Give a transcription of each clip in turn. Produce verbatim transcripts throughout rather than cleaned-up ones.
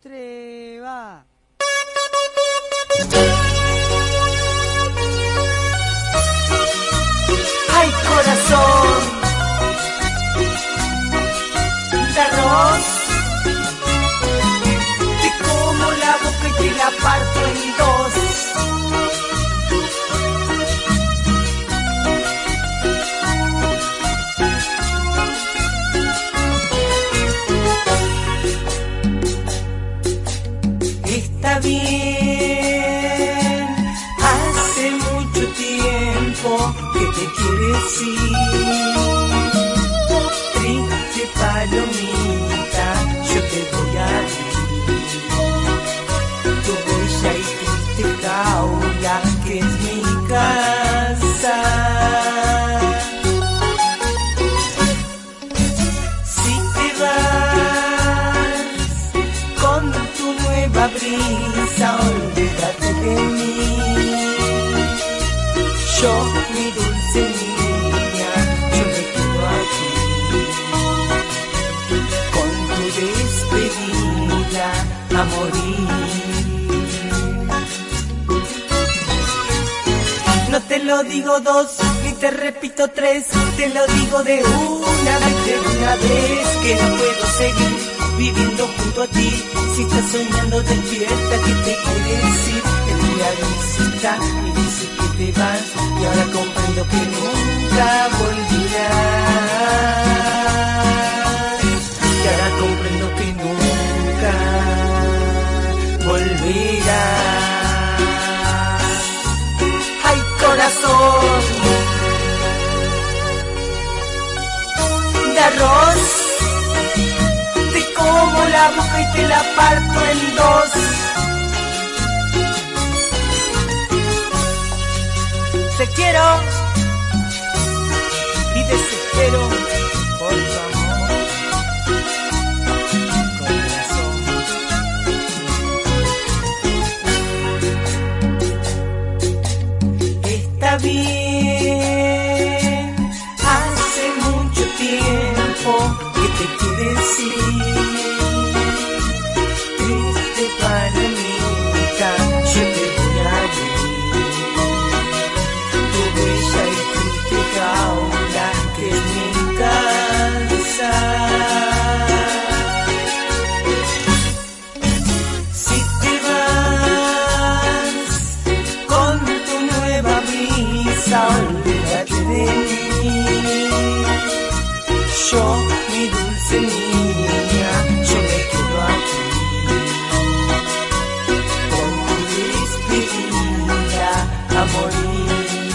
tres, va. Ay, corazón de arroz, te como la boca y te la parto en dos. Está bien, hace mucho tiempo que te quieres ir. Triste palomita, yo te voy a ir. Tu bella y triste jaula que es mi casa. Si te vas con tu nueva brisa, olvídate de mí. Yo, mi dulce niña, yo me quedo aquí. Con tu despedida a morir. No te lo digo dos, ni te repito tres, te lo digo de una vez, de una vez, que no puedo seguir viviendo junto a ti. Si estás soñando despierta, que te quieres ir. El día visita y dice que te vas, y ahora comprendo que nunca volverás. Y ahora comprendo que nunca volverás. Ay, corazón de arroz, te como la boca y te la parto en dos. Te quiero y desespero por tu amor, corazón. Está bien, hace mucho tiempo que te quieres ir. Triste palomita, yo te voy a ir. Que es mi casa. Si te vas con tu nueva brisa, olvídate de mí. Yo, mi dulce niña, yo me quedo aquí. Con tu despedida a morir.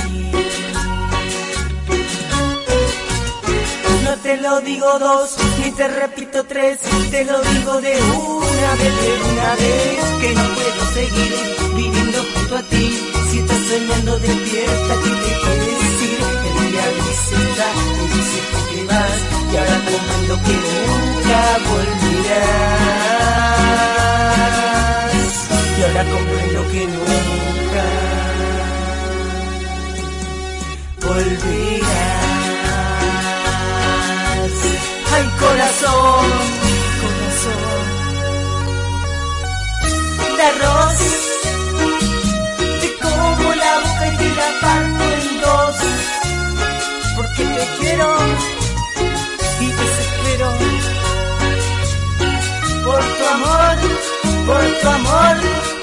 No te lo digo dos, ni te repito tres, te lo digo de una vez, de una vez, que no puedo seguir viviendo junto a ti. Si estás soñando despierta, que te quieres ir. El día visita, te dice que te vas, y ahora comprendo que nunca volverás. Y ahora comprendo que nunca volverás. Ay, corazón, corazón de arroz, te como la boca y te la parto en dos, porque te quiero y desespero por tu amor, por tu amor.